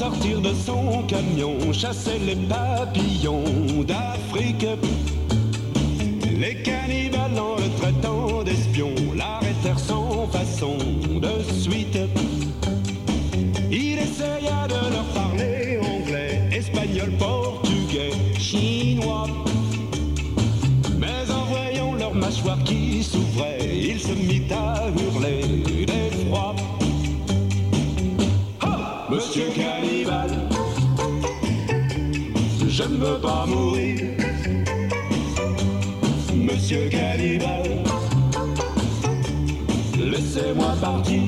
sortir de son camion, chassait les papillons d'Afrique. Les cannibales en le traitant d'espion l'arrêtèrent sans façon de suite. Il essaya de leur parler anglais, espagnol, portugais, chinois. Mais en voyant leur mâchoire qui s'ouvrait, il se mit à hurler d'effroi. Oh, Monsieur Cannibale, je ne veux pas mourir. Monsieur Cannibale, laissez-moi partir.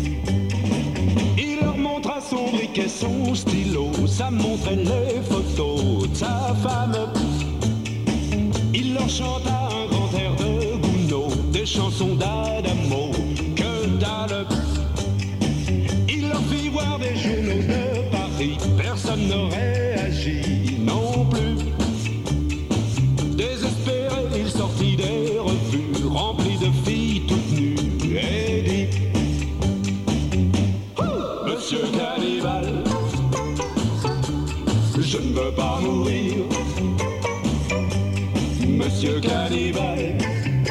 Il leur montra son briquet, son stylo, ça montrait les photos de sa femme. Il leur chanta un grand air de Gounod, des chansons d'Adamo, que dalle. Il leur fit voir des journaux de Paris, personne n'aurait agi non plus. Désespéré, il sortit des revues remplies de filles toutes nues et dit: Monsieur Cannibale, je ne veux pas mourir. Monsieur Cannibale,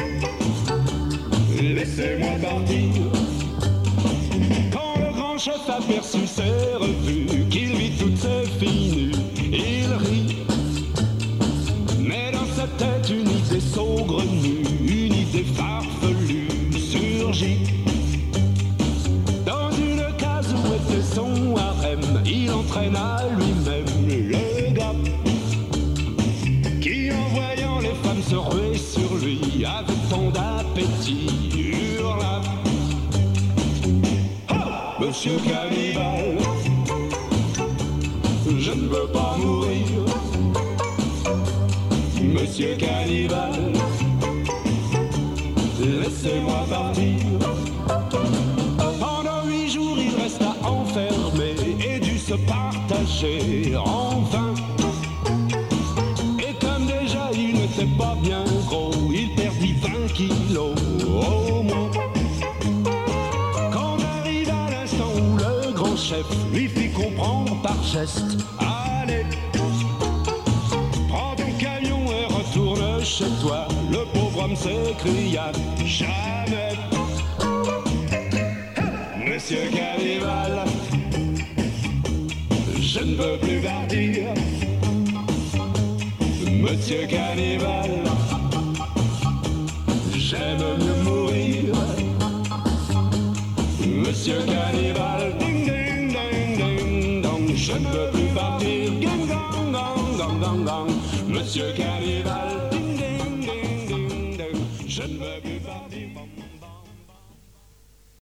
laissez-moi partir. Quand le grand chef aperçut ses revues, qu'il vit toutes ses filles nues, il rit. Mais dans sa tête une idée saugrenue, une idée farfelue surgit. Dans une case où était son harem, il entraîna lui-même le gars qui, en voyant les femmes se ruer sur lui, avait tant d'appétit, hurla: Oh, Monsieur Cannibale, je ne veux pas mourir. Monsieur Cannibale, laissez-moi partir. Pendant 8 jours il resta enfermé et dut se partager en vain. Et comme déjà il n'était pas bien gros, il perdit 20 kilos au moins. Quand arriva l'instant où le grand chef lui fit comprendre par geste: Allez, prends ton camion et retourne chez toi. Le pauvre homme s'écria: Jamais. Monsieur Cannibale, je ne veux plus partir. Monsieur Cannibale, j'aime mieux mourir. Monsieur Cannibale, ding ding ding ding dong, je ne veux plus partir. Ding dong dong dong dong dong. Monsieur Cannibale.